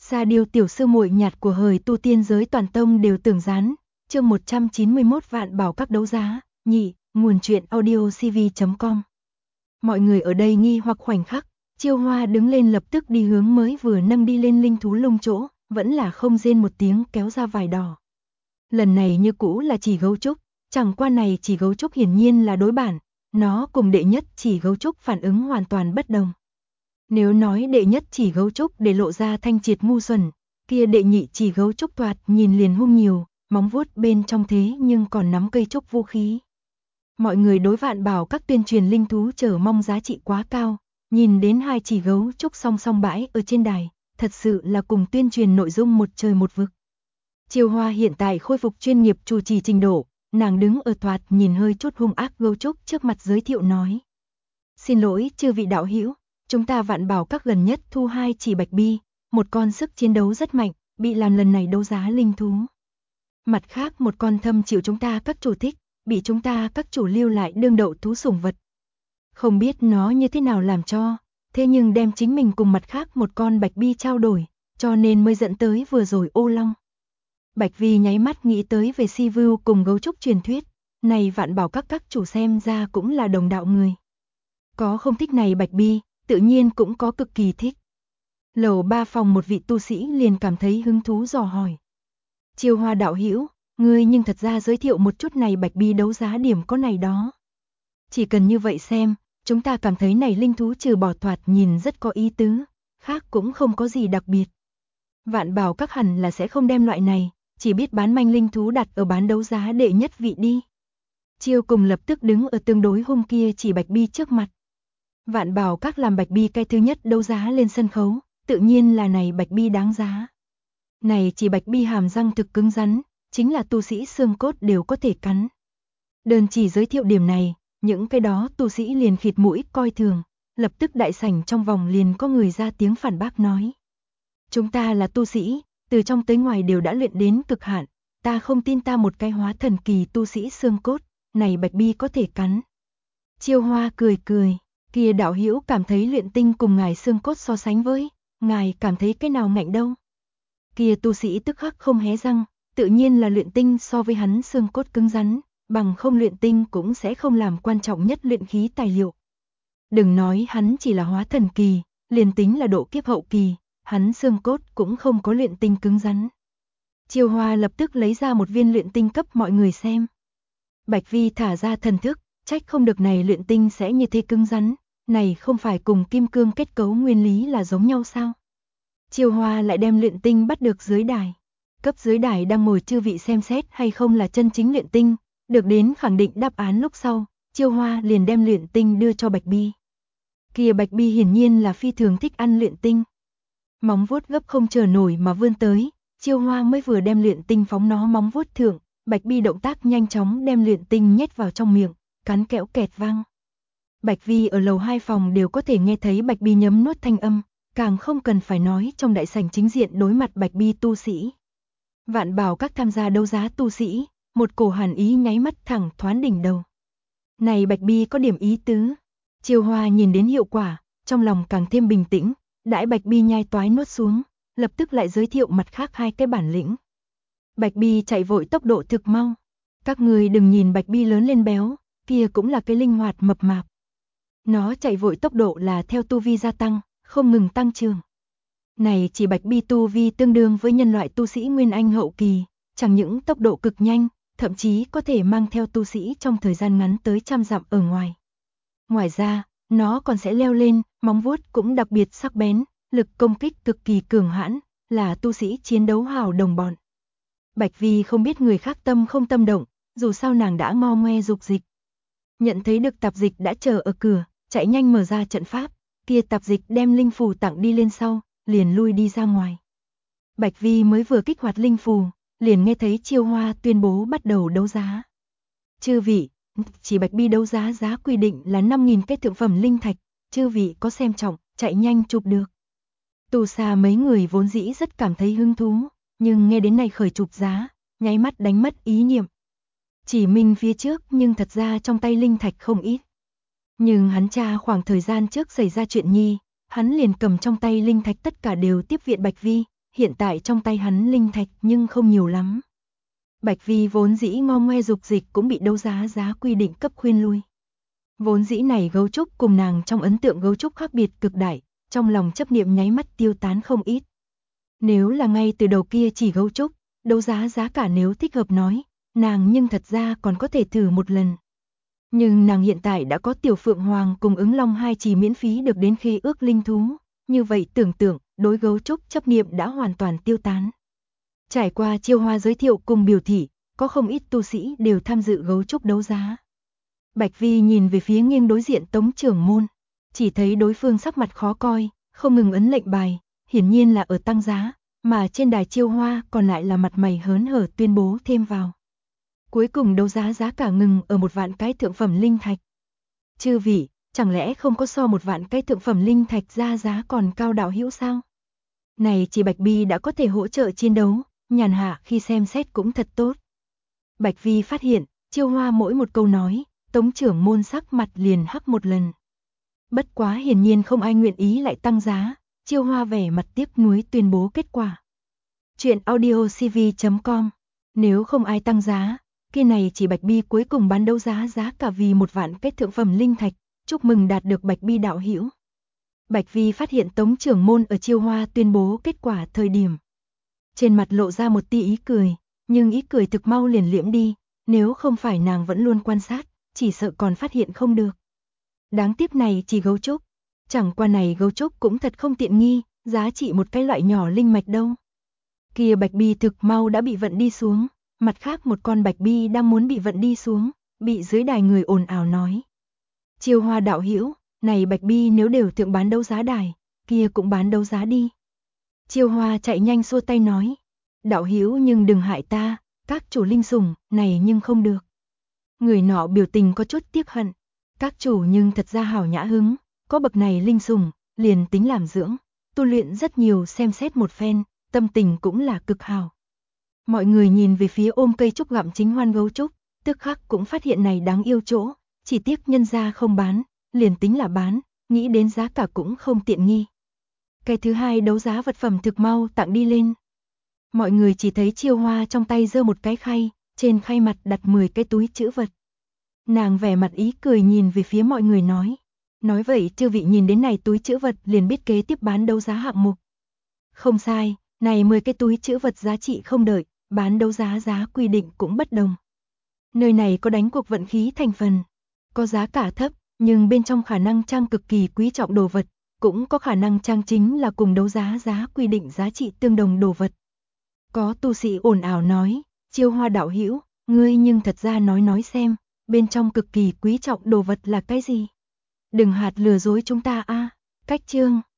Sa Điêu tiểu sư muội nhạt của hời tu tiên giới toàn tông đều tưởng dán. Chương 191 vạn bảo các đấu giá, nhị, nguồn truyện audio cv.com. Mọi người ở đây nghi hoặc khoảnh khắc, Chiêu Hoa đứng lên lập tức đi hướng mới vừa nâng đi lên linh thú lông chỗ, vẫn là không rên một tiếng kéo ra vải đỏ. Lần này như cũ là chỉ gấu trúc, chẳng qua này chỉ gấu trúc hiển nhiên là đối bản, nó cùng đệ nhất chỉ gấu trúc phản ứng hoàn toàn bất đồng. Nếu nói đệ nhất chỉ gấu trúc để lộ ra thanh triệt ngu xuẩn, kia đệ nhị chỉ gấu trúc thoạt nhìn liền hung nhiều, móng vuốt bên trong thế nhưng còn nắm cây trúc vũ khí. Mọi người đối vạn bảo các tuyên truyền linh thú chờ mong giá trị quá cao, nhìn đến hai chỉ gấu trúc song song bãi ở trên đài, thật sự là cùng tuyên truyền nội dung một trời một vực. Chiêu Hoa hiện tại khôi phục chuyên nghiệp chủ trì trình độ, nàng đứng ở thoạt nhìn hơi chút hung ác gấu trúc trước mặt giới thiệu nói. Xin lỗi chư vị đạo hữu, chúng ta vạn bảo các gần nhất thu hai chỉ bạch bi, một con sức chiến đấu rất mạnh, bị làm lần này đấu giá linh thú. Mặt khác một con thâm chịu chúng ta các chủ thích, bị chúng ta các chủ lưu lại đương đậu thú sủng vật. Không biết nó như thế nào làm cho, thế nhưng đem chính mình cùng mặt khác một con bạch bi trao đổi, cho nên mới dẫn tới vừa rồi ô long. Bạch Vi nháy mắt nghĩ tới về Si Vưu cùng gấu trúc truyền thuyết, này vạn bảo các chủ xem ra cũng là đồng đạo người. Có không thích này bạch bi, tự nhiên cũng có cực kỳ thích. Lầu 3 phòng một vị tu sĩ liền cảm thấy hứng thú dò hỏi. Chiêu Hoa đạo hữu, ngươi nhưng thật ra giới thiệu một chút này bạch bi đấu giá điểm có này đó. Chỉ cần như vậy xem, chúng ta cảm thấy này linh thú trừ bỏ thoạt nhìn rất có ý tứ, khác cũng không có gì đặc biệt. Vạn bảo các hẳn là sẽ không đem loại này, chỉ biết bán manh linh thú đặt ở bán đấu giá đệ nhất vị đi. Chiêu cùng lập tức đứng ở tương đối hung kia chỉ bạch bi trước mặt. Vạn bảo các làm bạch bi cái thứ nhất đấu giá lên sân khấu, tự nhiên là này bạch bi đáng giá. Này chỉ bạch bi hàm răng thực cứng rắn, chính là tu sĩ xương cốt đều có thể cắn. Đơn chỉ giới thiệu điểm này, những cái đó tu sĩ liền khịt mũi coi thường, lập tức đại sảnh trong vòng liền có người ra tiếng phản bác nói. Chúng ta là tu sĩ, từ trong tới ngoài đều đã luyện đến cực hạn, ta không tin ta một cái hóa thần kỳ tu sĩ xương cốt, này bạch bi có thể cắn. Chiêu Hoa cười cười, kia đạo hữu cảm thấy luyện tinh cùng ngài xương cốt so sánh với, ngài cảm thấy cái nào ngạnh đâu. Kia tu sĩ tức khắc không hé răng, tự nhiên là luyện tinh so với hắn xương cốt cứng rắn, bằng không luyện tinh cũng sẽ không làm quan trọng nhất luyện khí tài liệu. Đừng nói hắn chỉ là hóa thần kỳ, liền tính là độ kiếp hậu kỳ, hắn xương cốt cũng không có luyện tinh cứng rắn. Chiêu Hoa lập tức lấy ra một viên luyện tinh cấp mọi người xem. Bạch Vi thả ra thần thức, trách không được này luyện tinh sẽ như thế cứng rắn, này không phải cùng kim cương kết cấu nguyên lý là giống nhau sao? Chiêu Hoa lại đem luyện tinh bắt được dưới đài. Cấp dưới đài đang ngồi chư vị xem xét hay không là chân chính luyện tinh, được đến khẳng định đáp án lúc sau, Chiêu Hoa liền đem luyện tinh đưa cho Bạch Bi. Kia Bạch Bi hiển nhiên là phi thường thích ăn luyện tinh. Móng vuốt gấp không chờ nổi mà vươn tới, Chiêu Hoa mới vừa đem luyện tinh phóng nó móng vuốt thượng, Bạch Bi động tác nhanh chóng đem luyện tinh nhét vào trong miệng, cắn kẽo kẹt vang. Bạch Vi ở lầu 2 phòng đều có thể nghe thấy Bạch Bi nhấm nuốt thanh âm, càng không cần phải nói trong đại sảnh chính diện đối mặt Bạch Bi tu sĩ. Vạn bảo các tham gia đấu giá tu sĩ, một cổ hàn ý nháy mắt thẳng thoáng đỉnh đầu. Này Bạch Bi có điểm ý tứ. Chiêu Hoa nhìn đến hiệu quả, trong lòng càng thêm bình tĩnh, đãi Bạch Bi nhai toái nuốt xuống, lập tức lại giới thiệu mặt khác hai cái bản lĩnh. Bạch Bi chạy vội tốc độ thực mau. Các người đừng nhìn Bạch Bi lớn lên béo, kia cũng là cái linh hoạt mập mạp. Nó chạy vội tốc độ là theo tu vi gia tăng, không ngừng tăng trưởng. Này chỉ Bạch Bi tu vi tương đương với nhân loại tu sĩ Nguyên Anh hậu kỳ, chẳng những tốc độ cực nhanh, thậm chí có thể mang theo tu sĩ trong thời gian ngắn tới 100 dặm ở ngoài. Ngoài ra, nó còn sẽ leo lên, móng vuốt cũng đặc biệt sắc bén, lực công kích cực kỳ cường hãn, là tu sĩ chiến đấu hảo đồng bọn. Bạch Vi không biết người khác tâm không tâm động, dù sao nàng đã ngo ngoe dục dịch. Nhận thấy được tạp dịch đã chờ ở cửa, chạy nhanh mở ra trận pháp, kia tạp dịch đem linh phù tặng đi lên sau, liền lui đi ra ngoài. Bạch Vi mới vừa kích hoạt linh phù, liền nghe thấy Chiêu Hoa tuyên bố bắt đầu đấu giá. Chư vị, chỉ Bạch Bi đấu giá giá quy định là 5.000 cái thượng phẩm linh thạch, chư vị có xem trọng, chạy nhanh chụp được. Tù Xà mấy người vốn dĩ rất cảm thấy hứng thú, nhưng nghe đến này khởi chụp giá, nháy mắt đánh mất ý niệm. Chỉ mình phía trước nhưng thật ra trong tay linh thạch không ít. Nhưng hắn cha khoảng thời gian trước xảy ra chuyện nhi, hắn liền cầm trong tay linh thạch tất cả đều tiếp viện Bạch Vi, hiện tại trong tay hắn linh thạch nhưng không nhiều lắm. Bạch Vi vốn dĩ ngo ngoe dục dịch cũng bị đấu giá giá quy định cấp khuyên lui. Vốn dĩ này gấu trúc cùng nàng trong ấn tượng gấu trúc khác biệt cực đại, trong lòng chấp niệm nháy mắt tiêu tán không ít. Nếu là ngay từ đầu kia chỉ gấu trúc, đấu giá giá cả nếu thích hợp nói, nàng nhưng thật ra còn có thể thử một lần. Nhưng nàng hiện tại đã có tiểu phượng hoàng cùng ứng long hai chỉ miễn phí được đến khế ước linh thú, như vậy tưởng tượng, đối gấu trúc chấp niệm đã hoàn toàn tiêu tán. Trải qua Chiêu Hoa giới thiệu cùng biểu thị, có không ít tu sĩ đều tham dự gấu trúc đấu giá. Bạch Vi nhìn về phía nghiêng đối diện Tống trưởng môn, chỉ thấy đối phương sắc mặt khó coi, không ngừng ấn lệnh bài, hiển nhiên là ở tăng giá, mà trên đài Chiêu Hoa còn lại là mặt mày hớn hở tuyên bố thêm vào. Cuối cùng đấu giá giá cả ngừng ở 1 vạn cái thượng phẩm linh thạch. Chư vị, chẳng lẽ không có so 1 vạn cái thượng phẩm linh thạch ra giá còn cao đạo hữu sao? Này chỉ Bạch Vi đã có thể hỗ trợ chiến đấu, nhàn hạ khi xem xét cũng thật tốt. Bạch Vi phát hiện, Chiêu Hoa mỗi một câu nói, Tống trưởng môn sắc mặt liền hắc một lần. Bất quá hiển nhiên không ai nguyện ý lại tăng giá, Chiêu Hoa vẻ mặt tiếc nuối tuyên bố kết quả. Chuyện audiocv.com. Nếu không ai tăng giá, kia này chỉ Bạch Bi cuối cùng bán đấu giá giá cả vì 1 vạn cái thượng phẩm linh thạch, chúc mừng đạt được Bạch Bi đạo hữu. Bạch Vi phát hiện Tống trưởng môn ở Chiêu Hoa tuyên bố kết quả thời điểm. Trên mặt lộ ra một tia ý cười, nhưng ý cười thực mau liền liễm đi, nếu không phải nàng vẫn luôn quan sát, chỉ sợ còn phát hiện không được. Đáng tiếc này chỉ gấu trúc, chẳng qua này gấu trúc cũng thật không tiện nghi, giá trị một cái loại nhỏ linh mạch đâu. Kia Bạch Bi thực mau đã bị vận đi xuống, mặt khác một con Bạch Bi đang muốn bị vận đi xuống, bị dưới đài người ồn ào nói. Chiêu Hoa đạo hữu, này Bạch Bi nếu đều thượng bán đấu giá đài, kia cũng bán đấu giá đi. Chiêu Hoa chạy nhanh xua tay nói, đạo hữu nhưng đừng hại ta, các chủ linh sủng, này nhưng không được. Người nọ biểu tình có chút tiếc hận, các chủ nhưng thật ra hảo nhã hứng, có bậc này linh sủng, liền tính làm dưỡng, tu luyện rất nhiều xem xét một phen, tâm tình cũng là cực hảo. Mọi người nhìn về phía ôm cây trúc gặm chính hoan gấu trúc, tức khắc cũng phát hiện này đáng yêu chỗ, chỉ tiếc nhân gia không bán, liền tính là bán, nghĩ đến giá cả cũng không tiện nghi. Cái thứ hai đấu giá vật phẩm thực mau tặng đi lên. Mọi người chỉ thấy Chiêu Hoa trong tay giơ một cái khay, trên khay mặt đặt 10 cái túi trữ vật. Nàng vẻ mặt ý cười nhìn về phía mọi người nói vậy chư vị nhìn đến này túi trữ vật liền biết kế tiếp bán đấu giá hạng mục. Không sai, này 10 cái túi trữ vật giá trị không đợi, bán đấu giá giá quy định cũng bất đồng. Nơi này có đánh cuộc vận khí thành phần, có giá cả thấp, nhưng bên trong khả năng trang cực kỳ quý trọng đồ vật, cũng có khả năng trang chính là cùng đấu giá giá quy định giá trị tương đồng đồ vật. Có tu sĩ ồn ào nói, Chiêu Hoa đạo hữu, ngươi nhưng thật ra nói xem, bên trong cực kỳ quý trọng đồ vật là cái gì? Đừng hạt lừa dối chúng ta a. Cách chương